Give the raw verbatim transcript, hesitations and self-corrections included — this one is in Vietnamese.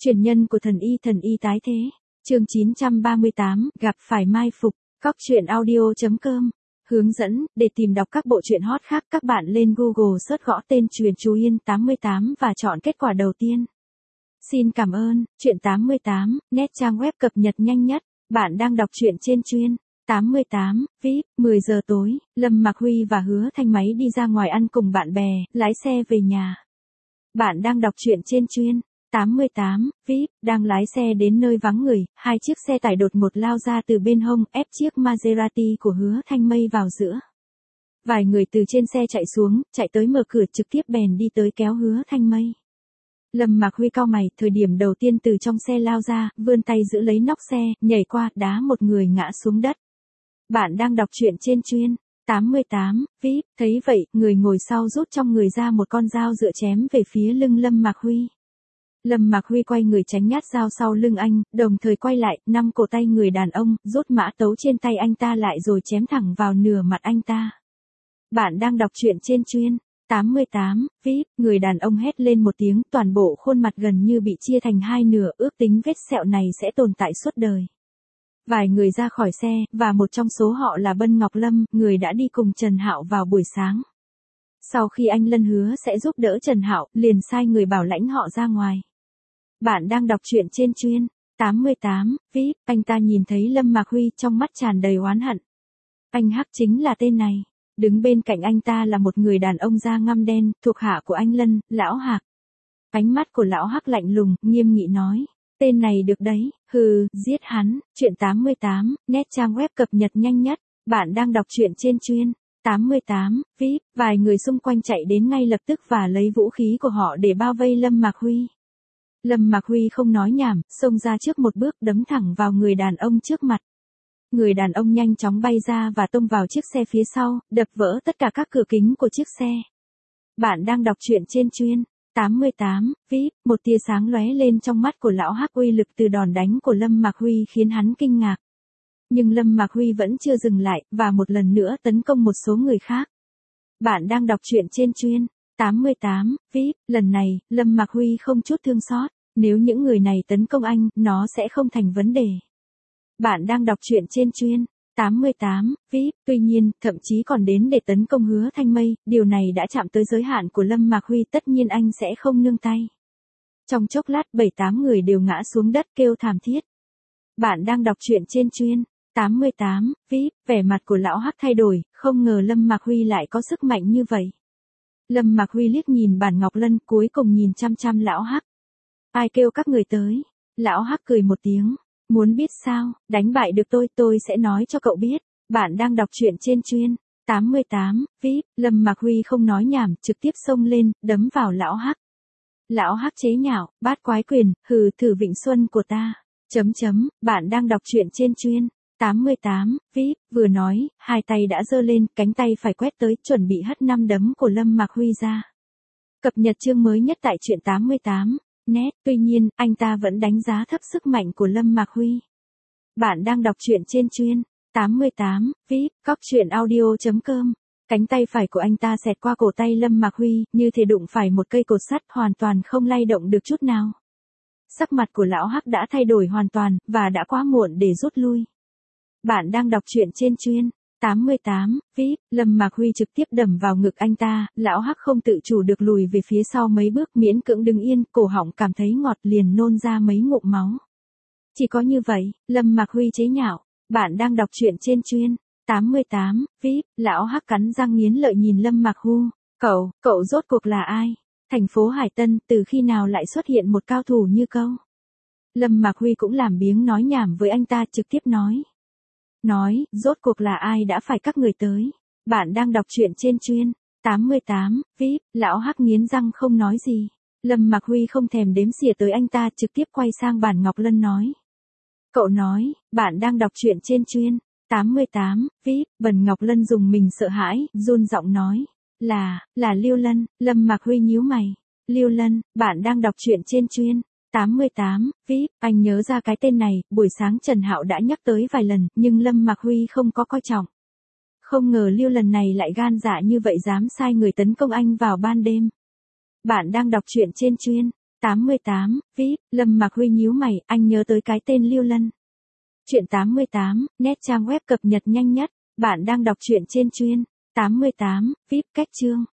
Truyền nhân của thần y thần y tái thế. Chương chín trăm ba mươi tám, gặp phải mai phục. Cóc truyện audio chấm com. Hướng dẫn, để tìm đọc các bộ truyện hot khác các bạn lên Google search gõ tên Truyền Chú Yên tám mươi tám và chọn kết quả đầu tiên. Xin cảm ơn, truyện tám mươi tám, net trang web cập nhật nhanh nhất. Bạn đang đọc truyện trên Chuyên. tám mươi tám, vê i pê, mười giờ tối, Lâm Mạc Huy và Hứa Thanh Máy đi ra ngoài ăn cùng bạn bè, lái xe về nhà. Bạn đang đọc truyện trên Chuyên. tám mươi tám, vê i pê, đang lái xe đến nơi vắng người, hai chiếc xe tải đột ngột lao ra từ bên hông, ép chiếc Maserati của Hứa Thanh Mây vào giữa. Vài người từ trên xe chạy xuống, chạy tới mở cửa trực tiếp bèn đi tới kéo Hứa Thanh Mây. Lâm Mạc Huy cau mày, thời điểm đầu tiên từ trong xe lao ra, vươn tay giữ lấy nóc xe, nhảy qua, đá một người ngã xuống đất. Bạn đang đọc truyện trên Chuyên. tám mươi tám, vê i pê, thấy vậy, người ngồi sau rút trong người ra một con dao dựa chém về phía lưng Lâm Mạc Huy. Lâm Mạc Huy quay người tránh nhát dao sau lưng anh, đồng thời quay lại, nắm cổ tay người đàn ông, rút mã tấu trên tay anh ta lại rồi chém thẳng vào nửa mặt anh ta. Bạn đang đọc truyện trên Chuyên. tám mươi tám, vê i pê, người đàn ông hét lên một tiếng, toàn bộ khuôn mặt gần như bị chia thành hai nửa, ước tính vết sẹo này sẽ tồn tại suốt đời. Vài người ra khỏi xe, và một trong số họ là Bân Ngọc Lâm, người đã đi cùng Trần Hạo vào buổi sáng. Sau khi anh Lân hứa sẽ giúp đỡ Trần Hạo, liền sai người bảo lãnh họ ra ngoài. Bạn đang đọc truyện trên Chuyên. tám mươi tám, vê i pê, anh ta nhìn thấy Lâm Mạc Huy trong mắt tràn đầy oán hận. Anh Hắc chính là tên này. Đứng bên cạnh anh ta là một người đàn ông da ngăm đen, thuộc hạ của anh Lân, Lão Hạc. Ánh mắt của Lão Hắc lạnh lùng, nghiêm nghị nói. Tên này được đấy, hừ, giết hắn. Truyện tám mươi tám, net trang web cập nhật nhanh nhất. Bạn đang đọc truyện trên Chuyên. tám mươi tám, vê i pê, vài người xung quanh chạy đến ngay lập tức và lấy vũ khí của họ để bao vây Lâm Mạc Huy. Lâm Mạc Huy không nói nhảm, xông ra trước một bước đấm thẳng vào người đàn ông trước mặt. Người đàn ông nhanh chóng bay ra và tông vào chiếc xe phía sau, đập vỡ tất cả các cửa kính của chiếc xe. Bạn đang đọc truyện trên Chuyên. tám mươi tám, vê i pê, một tia sáng lóe lên trong mắt của Lão Hắc, uy lực từ đòn đánh của Lâm Mạc Huy khiến hắn kinh ngạc. Nhưng Lâm Mạc Huy vẫn chưa dừng lại, và một lần nữa tấn công một số người khác. Bạn đang đọc truyện trên Chuyên. tám mươi tám, vê i pê, lần này, Lâm Mạc Huy không chút thương xót. Nếu những người này tấn công anh, nó sẽ không thành vấn đề. Bạn đang đọc truyện trên Chuyên. tám mươi tám, vê i pê, tuy nhiên, thậm chí còn đến để tấn công Hứa Thanh Mây, điều này đã chạm tới giới hạn của Lâm Mạc Huy, tất nhiên anh sẽ không nương tay. Trong chốc lát, bảy tám người đều ngã xuống đất kêu thảm thiết. Bạn đang đọc truyện trên Chuyên. tám mươi tám, vê i pê, vẻ mặt của Lão Hắc thay đổi, không ngờ Lâm Mạc Huy lại có sức mạnh như vậy. Lâm Mạc Huy liếc nhìn Bản Ngọc Lân, cuối cùng nhìn chăm chăm Lão Hắc. Ai kêu các người tới? Lão Hắc cười một tiếng. Muốn biết sao, đánh bại được tôi, tôi sẽ nói cho cậu biết. Bạn đang đọc truyện trên Chuyên. tám mươi tám, vê i pê, Lâm Mạc Huy không nói nhảm, trực tiếp xông lên, đấm vào Lão Hắc. Lão Hắc chế nhạo, bát quái quyền, hừ, thử Vịnh Xuân của ta. Chấm chấm, bạn đang đọc truyện trên Chuyên. tám mươi tám, vê i pê, vừa nói, hai tay đã giơ lên, cánh tay phải quét tới, chuẩn bị hất năm đấm của Lâm Mạc Huy ra. Cập nhật chương mới nhất tại truyện tám mươi tám. Net, tuy nhiên, anh ta vẫn đánh giá thấp sức mạnh của Lâm Mạc Huy. Bạn đang đọc truyện trên Chuyên. tám mươi tám, vê i pê, cóc truyện audio chấm com. Cánh tay phải của anh ta xẹt qua cổ tay Lâm Mạc Huy, như thể đụng phải một cây cột sắt, hoàn toàn không lay động được chút nào. Sắc mặt của Lão Hắc đã thay đổi hoàn toàn, và đã quá muộn để rút lui. Bạn đang đọc truyện trên Chuyên. tám mươi tám, vê i pê, Lâm Mạc Huy trực tiếp đầm vào ngực anh ta, Lão Hắc không tự chủ được lùi về phía sau mấy bước, miễn cưỡng đứng yên, cổ họng cảm thấy ngọt liền nôn ra mấy ngụm máu. Chỉ có như vậy, Lâm Mạc Huy chế nhạo. Bạn đang đọc truyện trên Chuyên. tám mươi tám, vê i pê, Lão Hắc cắn răng nghiến lợi nhìn Lâm Mạc Hu. Cậu, cậu rốt cuộc là ai? Thành phố Hải Tân, từ khi nào lại xuất hiện một cao thủ như cậu? Lâm Mạc Huy cũng làm biếng nói nhảm với anh ta, trực tiếp nói. Nói, rốt cuộc là ai đã phải các người tới? Bạn đang đọc truyện trên Chuyên. tám mươi tám, vê i pê, Lão Hắc nghiến răng không nói gì. Lâm Mạc Huy không thèm đếm xỉa tới anh ta, trực tiếp quay sang Bản Ngọc Lân nói. Cậu nói, bạn đang đọc truyện trên Chuyên. tám mươi tám, vê i pê, Bần Ngọc Lân dùng mình sợ hãi, run giọng nói. Là, là Liêu Lân. Lâm Mạc Huy nhíu mày. Liêu Lân, bạn đang đọc truyện trên Chuyên. tám mươi tám, vê i pê, anh nhớ ra cái tên này, buổi sáng Trần Hạo đã nhắc tới vài lần, nhưng Lâm Mạc Huy không có coi trọng. Không ngờ Liêu lần này lại gan dạ như vậy, dám sai người tấn công anh vào ban đêm. Bạn đang đọc truyện trên Chuyên. tám mươi tám, vê i pê, Lâm Mạc Huy nhíu mày, anh nhớ tới cái tên Lưu Lân. Chuyện tám mươi tám, nét trang web cập nhật nhanh nhất, bạn đang đọc truyện trên chuyên. tám mươi tám, vê i pê, cách chương.